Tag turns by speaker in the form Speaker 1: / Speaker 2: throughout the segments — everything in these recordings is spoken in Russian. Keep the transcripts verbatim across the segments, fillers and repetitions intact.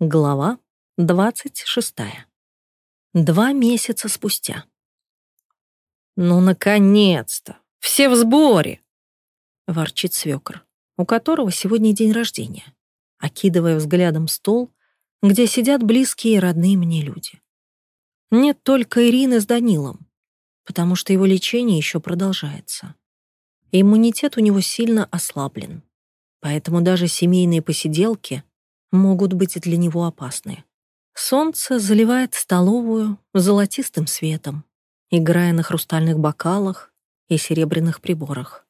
Speaker 1: Глава двадцать шестая. Два месяца спустя. «Ну, наконец-то! Все в сборе!» — ворчит свекр, у которого сегодня день рождения, окидывая взглядом стол, где сидят близкие и родные мне люди. Нет только Ирины с Данилом, потому что его лечение еще продолжается. Иммунитет у него сильно ослаблен, поэтому даже семейные посиделки могут быть для него опасны. Солнце заливает столовую золотистым светом, играя на хрустальных бокалах и серебряных приборах.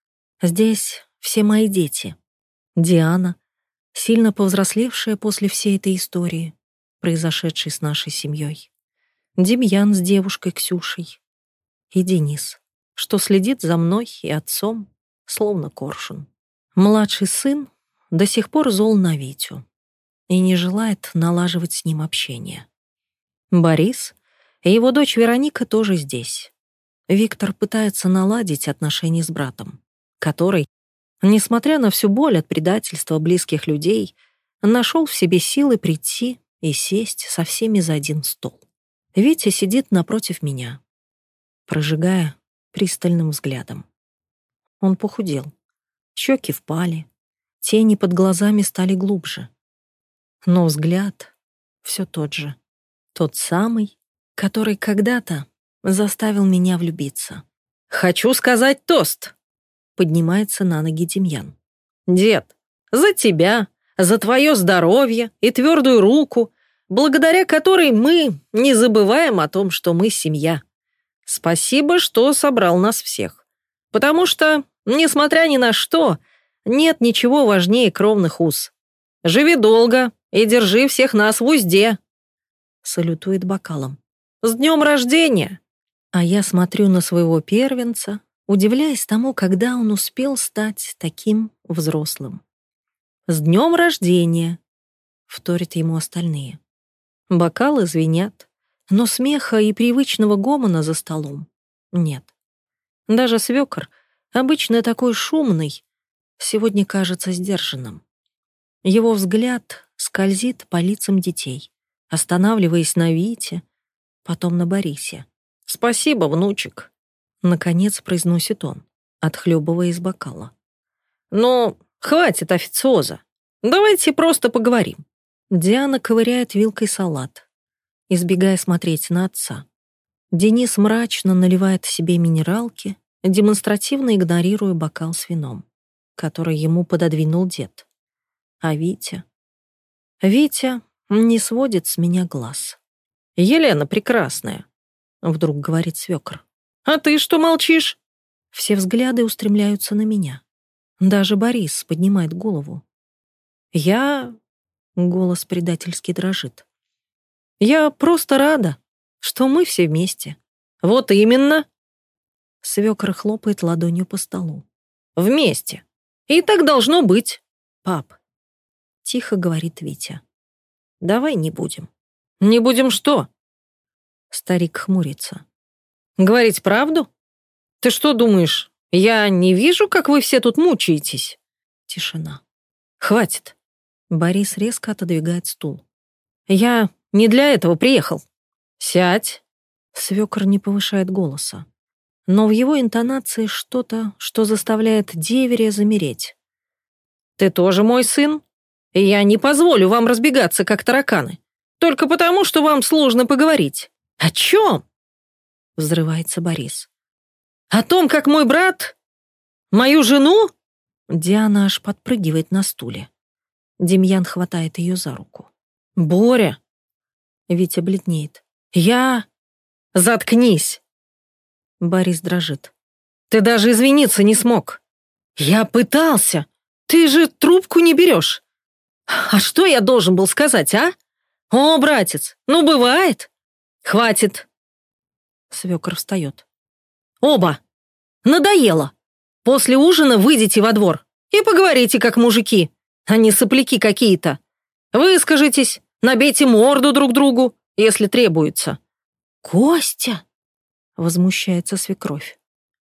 Speaker 1: Здесь все мои дети. Диана, сильно повзрослевшая после всей этой истории, произошедшей с нашей семьей. Демьян с девушкой Ксюшей. И Денис, что следит за мной и отцом, словно коршун. Младший сын до сих пор зол на Витю и не желает налаживать с ним общение. Борис и его дочь Вероника тоже здесь. Виктор пытается наладить отношения с братом, который, несмотря на всю боль от предательства близких людей, нашел в себе силы прийти и сесть со всеми за один стол. Витя сидит напротив меня, прожигая пристальным взглядом. Он похудел, щеки впали, тени под глазами стали глубже. Но взгляд все тот же. Тот самый, который когда-то заставил меня влюбиться. «Хочу сказать тост!» — поднимается на ноги Демьян. «Дед, за тебя, за твое здоровье и твердую руку, благодаря которой мы не забываем о том, что мы семья. Спасибо, что собрал нас всех. Потому что, несмотря ни на что, нет ничего важнее кровных уз. Живи долго и держи всех нас в узде!» Салютует бокалом. «С днем рождения!» А я смотрю на своего первенца, удивляясь тому, когда он успел стать таким взрослым. «С днем рождения!» — вторят ему остальные. Бокалы звенят, но смеха и привычного гомона за столом нет. Даже свекор, обычно такой шумный, сегодня кажется сдержанным. Его взгляд скользит по лицам детей, останавливаясь на Вите, потом на Борисе. «Спасибо, внучек», — наконец произносит он, отхлебывая из бокала. «Но хватит официоза. Давайте просто поговорим». Диана ковыряет вилкой салат, избегая смотреть на отца. Денис мрачно наливает себе минералки, демонстративно игнорируя бокал с вином, который ему пододвинул дед. А Витя... Витя не сводит с меня глаз. «Елена прекрасная», — вдруг говорит свекр. «А ты что молчишь?» Все взгляды устремляются на меня. Даже Борис поднимает голову. «Я...» — голос предательски дрожит. «Я просто рада, что мы все вместе». «Вот именно!» Свекр хлопает ладонью по столу. «Вместе. И так должно быть, пап». Тихо говорит Витя. «Давай не будем». «Не будем что?» Старик хмурится. «Говорить правду? Ты что думаешь, я не вижу, как вы все тут мучаетесь?» Тишина. «Хватит». Борис резко отодвигает стул. «Я не для этого приехал. Сядь». Свекр не повышает голоса, но в его интонации что-то, что заставляет деверя замереть. «Ты тоже мой сын, и я не позволю вам разбегаться, как тараканы, только потому, что вам сложно поговорить». «О чем?» — взрывается Борис. «О том, как мой брат... мою жену...» Диана аж подпрыгивает на стуле. Демьян хватает ее за руку. «Боря!» Витя бледнеет. «Я...» «Заткнись!» Борис дрожит. «Ты даже извиниться не смог!» «Я пытался! Ты же трубку не берешь! А что я должен был сказать, а? О, братец, ну бывает! Хватит!» Свекор встает. «Оба! Надоело! После ужина выйдите во двор и поговорите, как мужики, а не сопляки какие-то. Выскажитесь, набейте морду друг другу, если требуется». «Костя!» — возмущается свекровь.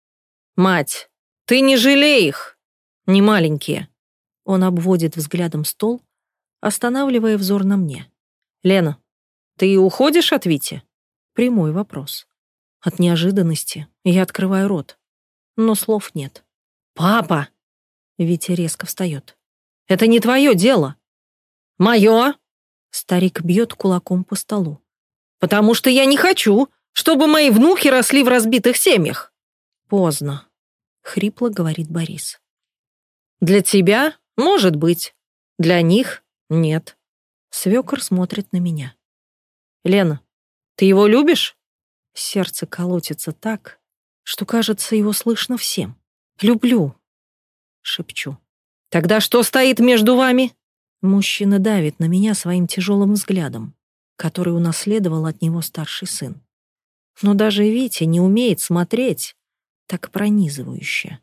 Speaker 1: «Мать, ты не жалей их, не маленькие». Он обводит взглядом стол, останавливая взор на мне. «Лена, ты уходишь от Вити?» Прямой вопрос. От неожиданности я открываю рот, но слов нет. «Папа!» Витя резко встает. «Это не твое дело!» «Мое!» Старик бьет кулаком по столу. «Потому что я не хочу, чтобы мои внуки росли в разбитых семьях!» «Поздно», — хрипло говорит Борис. «Для тебя, может быть. Для них нет». Свекор смотрит на меня. «Лена, ты его любишь?» Сердце колотится так, что, кажется, его слышно всем. «Люблю», — шепчу. «Тогда что стоит между вами?» Мужчина давит на меня своим тяжелым взглядом, который унаследовал от него старший сын. Но даже Витя не умеет смотреть так пронизывающе.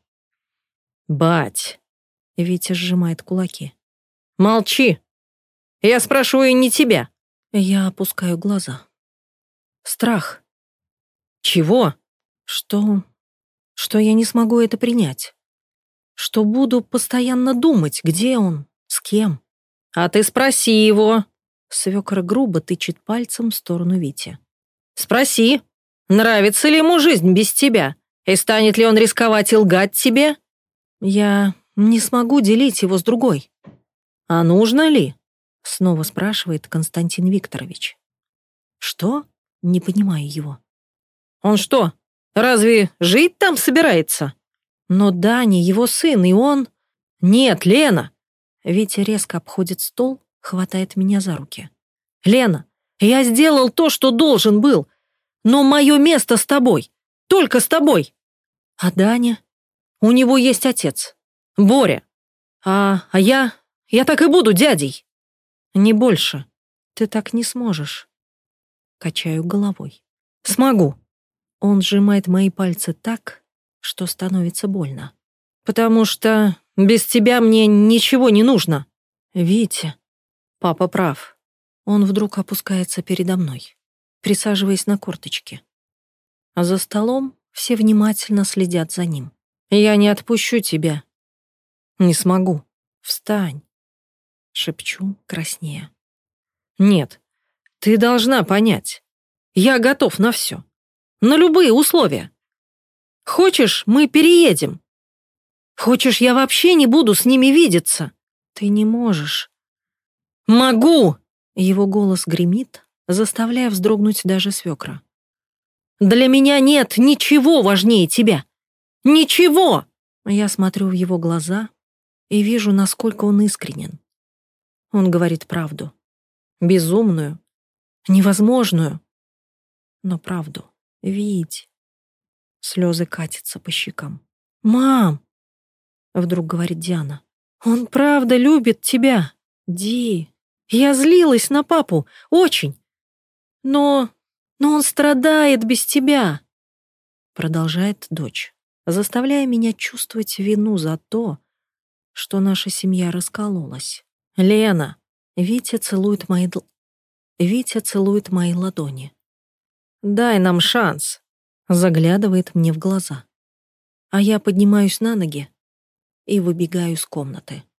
Speaker 1: «Бать!» — Витя сжимает кулаки. «Молчи! Я спрашиваю не тебя!» Я опускаю глаза. Страх. Чего? Что... что я не смогу это принять. Что буду постоянно думать, где он, с кем. «А ты спроси его!» Свекор грубо тычет пальцем в сторону Вити. «Спроси, нравится ли ему жизнь без тебя, и станет ли он рисковать и лгать тебе?» «Я не смогу делить его с другой». «А нужно ли?» Снова спрашивает Константин Викторович. «Что?» Не понимаю его. «Он что, разве жить там собирается?» «Но Даня его сын, и он...» «Нет, Лена!» Витя резко обходит стол, хватает меня за руки. «Лена, я сделал то, что должен был, но мое место с тобой, только с тобой!» «А Даня? У него есть отец, Боря. А, а я... я так и буду дядей!» «Не больше. Ты так не сможешь». Качаю головой. «Смогу». Он сжимает мои пальцы так, что становится больно. «Потому что без тебя мне ничего не нужно». «Витя». Папа прав. Он вдруг опускается передо мной, присаживаясь на корточки. А за столом все внимательно следят за ним. «Я не отпущу тебя. Не смогу. Встань», — шепчу краснея. «Нет, ты должна понять. Я готов на все. На любые условия. Хочешь, мы переедем? Хочешь, я вообще не буду с ними видеться? Ты не можешь». «Могу!» Его голос гремит, заставляя вздрогнуть даже свекра. «Для меня нет ничего важнее тебя. Ничего!» Я смотрю в его глаза и вижу, насколько он искренен. Он говорит правду. Безумную, невозможную, но правду. «Вить». Слезы катятся по щекам. «Мам!» — вдруг говорит Диана. «Он правда любит тебя, Ди. Я злилась на папу, очень. Но... но он страдает без тебя», — продолжает дочь, заставляя меня чувствовать вину за то, что наша семья раскололась. «Лена!» — Витя целует мои... дл- Витя целует мои ладони. «Дай нам шанс», — заглядывает мне в глаза. А я поднимаюсь на ноги и выбегаю из комнаты.